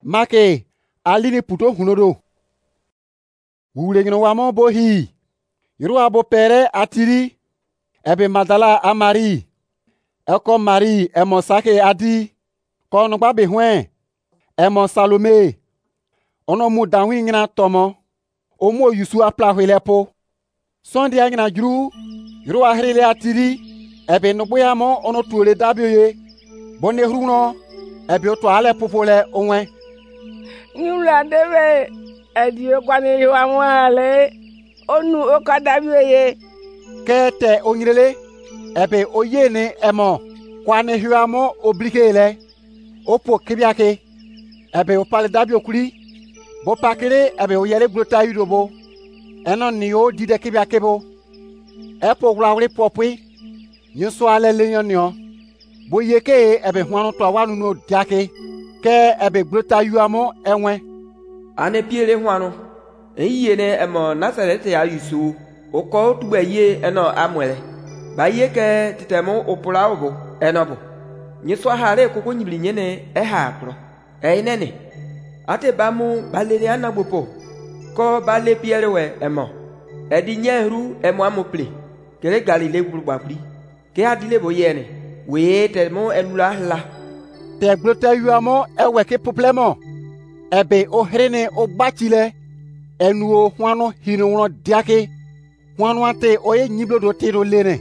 Make alini puto hunodo. Wule ngino wamo bo hi. Yuru abo pere atiri. Ebe Madala a Marie. Eko Marie emo sake adi. Kono ba behwen. Emo Salome. Ono mu danwi ngina tomo. Omo yusu apla hwelepo. Sondi a ngina juru. Yuru a hrile atiri. Ebe nubuya mo ono tuole dabio ye. Bonne hruno. Ebe oto ale popole onwe. Nyula debe. Edio kwani yuwa mwale. Onu okadabio ye. Kete onyirele. Ebe oyene emo. Kwane huamo obligele. Opo kibiake. Ebe opale dabio kuli. Bo pakere ebe oyele glota yudobo. Eno niyo dide kibiake bo. Epo wlawri popwi. Nyuso ale lenyonyo. Bo yeke ebe huano to awanu no diake. Ke ebe glota yuamo enwe. Ane piele huano. Eyene emo Nazareth ya yusu. Oko tube ye eno amwele. Ba ye ke titemo opula obo enobo. Nyuso hare koko nyibli nyene eha akro. Einene. Ate bamu balele anagbopo. Ko bale piele we emo. Edi nyeru emo amopli. Kele Galile gbulgbapli. Ke adile boyene. We temo enula la. Te glota yuamo eweke poplemo. Ebe ohrene ogbachile. Enuo huano hinuno diake. Huano ante oye nyiblo do tiro lene.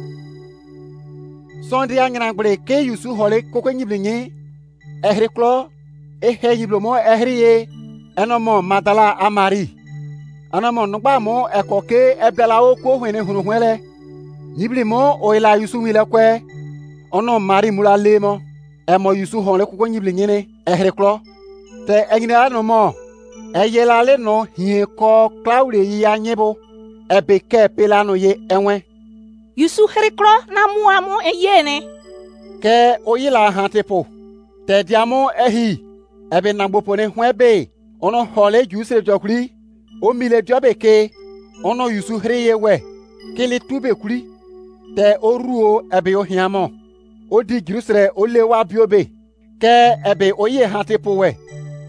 Sondi angina gbre ke yusu hole koko nyibli nye. Ehri klo. Ehe nyiblo mo ehri ye. Enomo Madala a Marie. Anomo nugba mo ekoke ebela oko hwene hunu hwele. Nyibli mo oila yusu wile kwe. Ono Marie mula lemo. Emo yusu hole koko nyibli nyene. Ehri klo. Te engine anomo. Eyelale no hie ko klaure yi anyebo. Ebe ke pelano ye enwe. Yusu herikro na muamu eyene. Ke oyila hantepo. Te diamo ehi. Ebe nambopone hwebe. Ono hole juse jokuli. O mile jobe ke. Ono yusu hereye we. Kele tube kuli. Te oruo ebe ohiamo. O di jirusre ole wa biobe. Ke ebe oye hantepo we.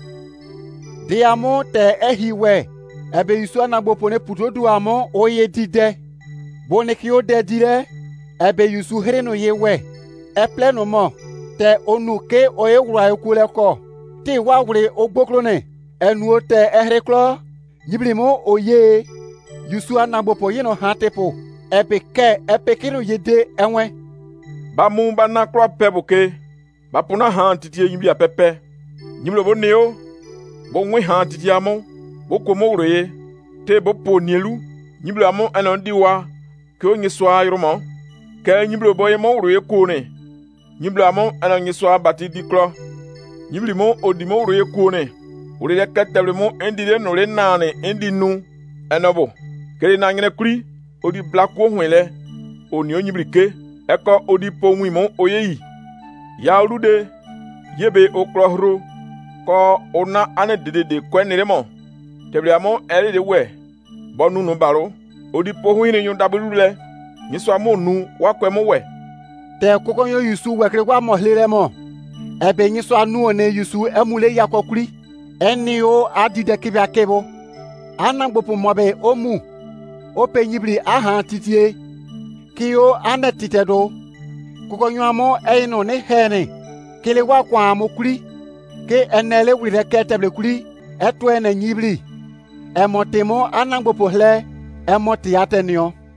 Diamo te ehi we. Ebe yusu anagbopone putodu amo oye dide. Boneki o de dire. Ebe yusu hereno ye we. Eple no mo. Te onu ke oye wura ekule ko. Ti wa wure ogboklone. Enu te ehreklo. Yiblimo oye. Yusu anagbopo yeno hantepo. Ebe ke epekino yede enwe. Ba mu ba na kro peboke. Ba puna han titi yimbi apepe. Nyimlo bo neo. Bo nwe han titi amo. Bo komo wure. Te bo po nielu. Nyimlo amo enon diwa. Ke onye swa yromo. Ke nyimlo bo ye mo wure kone. Nyimlo amo enon nye swa bati diklo. Nyimlo mo odimo wure kone. Wure de ketele mo endile no le nane endi nu. Enobo. Kele na ngene kuri. Odi blako hwele. Oni onyibrike. Eko odi po nwi mo oyeyi. Ya olude. Yebe oklohro. Ko ona ane dede kwenere mo. Teble amo ere de we. Bonu no baro. Odi po hwine nyu dabulule. Niso amo nu wakwe mo we. Te koko yo yusu wekre kwa mo hlere mo. Ebe niso anu one yusu emule yakokuri. Eni o adide kibya kebo. Anangbopo mobe omu. Ope nyibli aha titie. Kiyo ane titedo. Koko yo amo eino ne hene. Kele wakwa amo kuri. Ke enele wire keteble kuri. Eto ene nyibli. Emotemo anangbopo hle. Emoti atenyo.